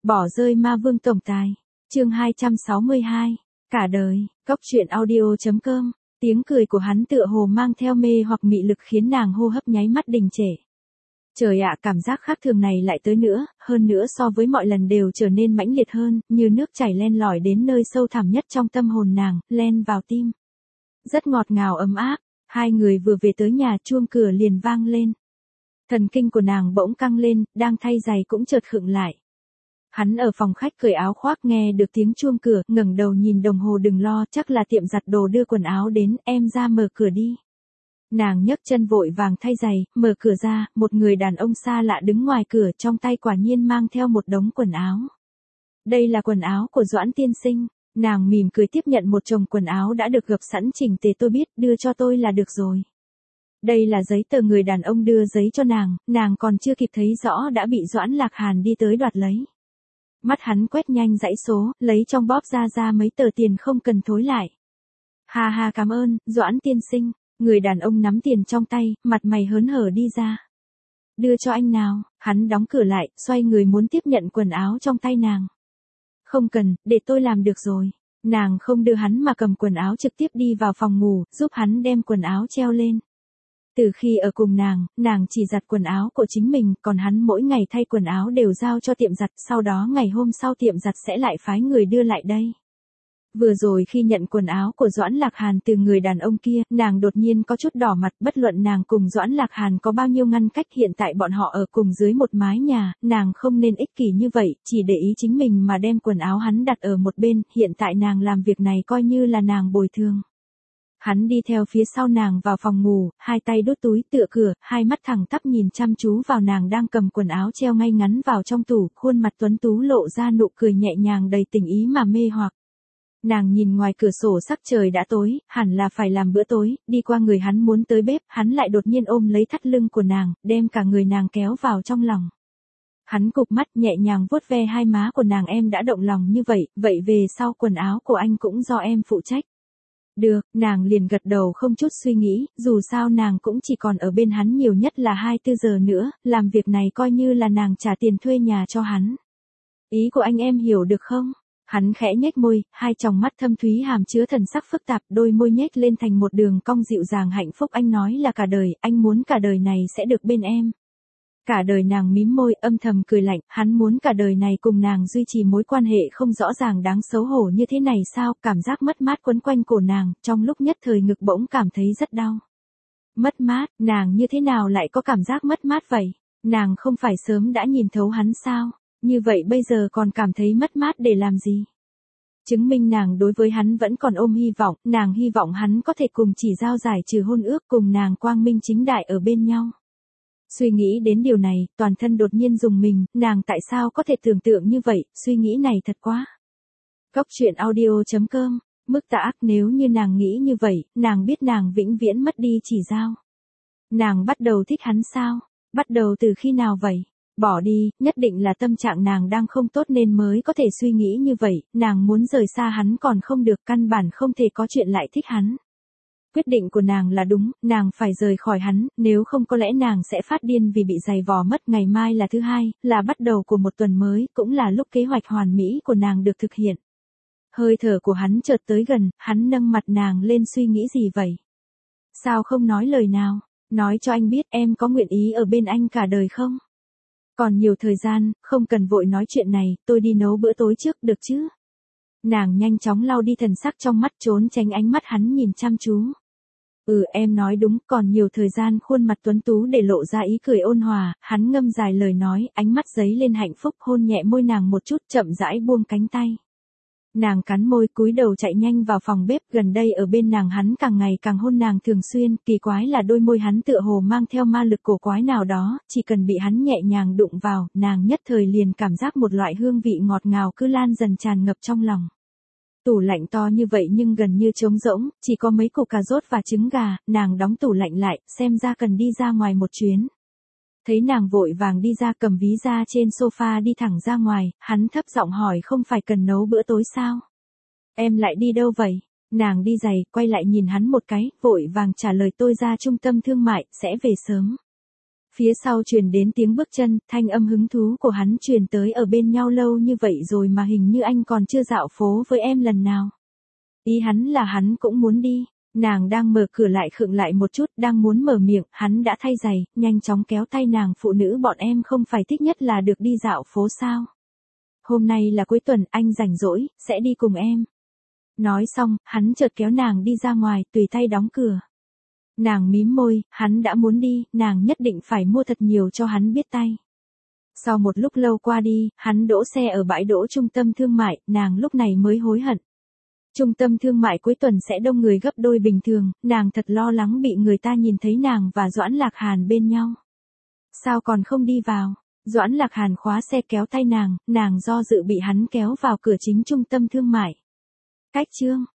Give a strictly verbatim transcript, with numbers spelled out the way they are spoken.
Bỏ rơi ma vương tổng tài. Chương hai trăm sáu mươi hai. Cả đời. Cốc truyện audio.com. Tiếng cười của hắn tựa hồ mang theo mê hoặc mị lực khiến nàng hô hấp nháy mắt đình trệ. Trời ạ, cảm giác khác thường này lại tới nữa, hơn nữa so với mọi lần đều trở nên mãnh liệt hơn, như nước chảy len lỏi đến nơi sâu thẳm nhất trong tâm hồn nàng, len vào tim. Rất ngọt ngào ấm áp, hai người vừa về tới nhà chuông cửa liền vang lên. Thần kinh của nàng bỗng căng lên, đang thay giày cũng chợt khựng lại. Hắn ở phòng khách cởi áo khoác nghe được tiếng chuông cửa, ngẩng đầu nhìn đồng hồ đừng lo, chắc là tiệm giặt đồ đưa quần áo đến, em ra mở cửa đi. Nàng nhấc chân vội vàng thay giày, mở cửa ra, một người đàn ông xa lạ đứng ngoài cửa, trong tay quả nhiên mang theo một đống quần áo. Đây là quần áo của Doãn tiên sinh. Nàng mỉm cười tiếp nhận một chồng quần áo đã được gập sẵn chỉnh tề. Tôi biết, đưa cho tôi là được rồi. Đây là giấy tờ. Người đàn ông đưa giấy cho nàng, nàng còn chưa kịp thấy rõ đã bị Doãn Lạc Hàn đi tới đoạt lấy. Mắt hắn quét nhanh dãy số, lấy trong bóp ra ra mấy tờ tiền không cần thối lại. Ha ha, cảm ơn, Doãn tiên sinh. Người đàn ông nắm tiền trong tay, mặt mày hớn hở đi ra. Đưa cho anh nào. Hắn đóng cửa lại, xoay người muốn tiếp nhận quần áo trong tay nàng. Không cần, để tôi làm được rồi. Nàng không đưa hắn mà cầm quần áo trực tiếp đi vào phòng ngủ, giúp hắn đem quần áo treo lên. Từ khi ở cùng nàng, nàng chỉ giặt quần áo của chính mình, còn hắn mỗi ngày thay quần áo đều giao cho tiệm giặt, sau đó ngày hôm sau tiệm giặt sẽ lại phái người đưa lại đây. Vừa rồi khi nhận quần áo của Doãn Lạc Hàn từ người đàn ông kia, nàng đột nhiên có chút đỏ mặt. Bất luận nàng cùng Doãn Lạc Hàn có bao nhiêu ngăn cách, hiện tại bọn họ ở cùng dưới một mái nhà, nàng không nên ích kỷ như vậy, chỉ để ý chính mình mà đem quần áo hắn đặt ở một bên, hiện tại nàng làm việc này coi như là nàng bồi thường. Hắn đi theo phía sau nàng vào phòng ngủ, hai tay đút túi tựa cửa, hai mắt thẳng tắp nhìn chăm chú vào nàng đang cầm quần áo treo ngay ngắn vào trong tủ, khuôn mặt tuấn tú lộ ra nụ cười nhẹ nhàng đầy tình ý mà mê hoặc. Nàng nhìn ngoài cửa sổ sắc trời đã tối, hẳn là phải làm bữa tối, đi qua người hắn muốn tới bếp, hắn lại đột nhiên ôm lấy thắt lưng của nàng, đem cả người nàng kéo vào trong lòng. Hắn cụp mắt nhẹ nhàng vuốt ve hai má của nàng. Em đã động lòng như vậy, vậy về sau quần áo của anh cũng do em phụ trách. Được, nàng liền gật đầu không chút suy nghĩ, dù sao nàng cũng chỉ còn ở bên hắn nhiều nhất là hai mươi bốn giờ nữa, làm việc này coi như là nàng trả tiền thuê nhà cho hắn. Ý của anh em hiểu được không? Hắn khẽ nhếch môi, hai tròng mắt thâm thúy hàm chứa thần sắc phức tạp, đôi môi nhếch lên thành một đường cong dịu dàng hạnh phúc. Anh nói là cả đời, anh muốn cả đời này sẽ được bên em. Cả đời. Nàng mím môi, âm thầm cười lạnh, hắn muốn cả đời này cùng nàng duy trì mối quan hệ không rõ ràng đáng xấu hổ như thế này sao? Cảm giác mất mát quấn quanh cổ nàng, trong lúc nhất thời ngực bỗng cảm thấy rất đau. Mất mát, nàng như thế nào lại có cảm giác mất mát vậy? Nàng không phải sớm đã nhìn thấu hắn sao? Như vậy bây giờ còn cảm thấy mất mát để làm gì? Chứng minh nàng đối với hắn vẫn còn ôm hy vọng, nàng hy vọng hắn có thể cùng chỉ giao giải trừ hôn ước, cùng nàng quang minh chính đại ở bên nhau. Suy nghĩ đến điều này, toàn thân đột nhiên rùng mình, nàng tại sao có thể tưởng tượng như vậy, suy nghĩ này thật quá. Cốc truyện audio.com. Mức tà ác. Nếu như nàng nghĩ như vậy, nàng biết nàng vĩnh viễn mất đi chỉ giao. Nàng bắt đầu thích hắn sao? Bắt đầu từ khi nào vậy? Bỏ đi, nhất định là tâm trạng nàng đang không tốt nên mới có thể suy nghĩ như vậy, nàng muốn rời xa hắn còn không được, căn bản không thể có chuyện lại thích hắn. Quyết định của nàng là đúng, nàng phải rời khỏi hắn, nếu không có lẽ nàng sẽ phát điên vì bị giày vò mất. Ngày mai là thứ hai, là bắt đầu của một tuần mới, cũng là lúc kế hoạch hoàn mỹ của nàng được thực hiện. Hơi thở của hắn chợt tới gần, hắn nâng mặt nàng lên. Suy nghĩ gì vậy? Sao không nói lời nào? Nói cho anh biết em có nguyện ý ở bên anh cả đời không? Còn nhiều thời gian, không cần vội nói chuyện này, tôi đi nấu bữa tối trước, được chứ? Nàng nhanh chóng lau đi thần sắc trong mắt, trốn tránh ánh mắt hắn nhìn chăm chú. Ừ, em nói đúng, còn nhiều thời gian. Khuôn mặt tuấn tú để lộ ra ý cười ôn hòa, hắn ngâm dài lời nói, ánh mắt dấy lên hạnh phúc, hôn nhẹ môi nàng một chút, chậm rãi buông cánh tay. Nàng cắn môi cúi đầu chạy nhanh vào phòng bếp, gần đây ở bên nàng hắn càng ngày càng hôn nàng thường xuyên, kỳ quái là đôi môi hắn tựa hồ mang theo ma lực cổ quái nào đó, chỉ cần bị hắn nhẹ nhàng đụng vào, nàng nhất thời liền cảm giác một loại hương vị ngọt ngào cứ lan dần tràn ngập trong lòng. Tủ lạnh to như vậy nhưng gần như trống rỗng, chỉ có mấy củ cà rốt và trứng gà, nàng đóng tủ lạnh lại, xem ra cần đi ra ngoài một chuyến. Thấy nàng vội vàng đi ra, cầm ví ra trên sofa đi thẳng ra ngoài, hắn thấp giọng hỏi không phải cần nấu bữa tối sao? Em lại đi đâu vậy? Nàng đi giày, quay lại nhìn hắn một cái, vội vàng trả lời tôi ra trung tâm thương mại, sẽ về sớm. Phía sau truyền đến tiếng bước chân, thanh âm hứng thú của hắn truyền tới, ở bên nhau lâu như vậy rồi mà hình như anh còn chưa dạo phố với em lần nào. Ý hắn là hắn cũng muốn đi. Nàng đang mở cửa lại khựng lại một chút, đang muốn mở miệng, hắn đã thay giày, nhanh chóng kéo tay nàng. Phụ nữ bọn em không phải thích nhất là được đi dạo phố sao? Hôm nay là cuối tuần, anh rảnh rỗi, sẽ đi cùng em. Nói xong, hắn chợt kéo nàng đi ra ngoài, tùy tay đóng cửa. Nàng mím môi, hắn đã muốn đi, nàng nhất định phải mua thật nhiều cho hắn biết tay. Sau một lúc lâu qua đi, hắn đỗ xe ở bãi đỗ trung tâm thương mại, nàng lúc này mới hối hận. Trung tâm thương mại cuối tuần sẽ đông người gấp đôi bình thường, nàng thật lo lắng bị người ta nhìn thấy nàng và Doãn Lạc Hàn bên nhau. Sao còn không đi vào? Doãn Lạc Hàn khóa xe kéo tay nàng, nàng do dự bị hắn kéo vào cửa chính trung tâm thương mại. Cách chương